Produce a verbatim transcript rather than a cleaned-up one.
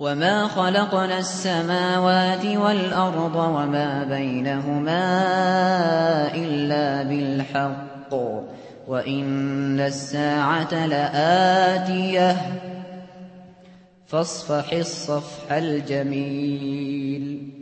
وما خلقنا السماوات والأرض وما بينهما إلا بالحق وإن الساعة لآتية فاصفح الصفح الجميل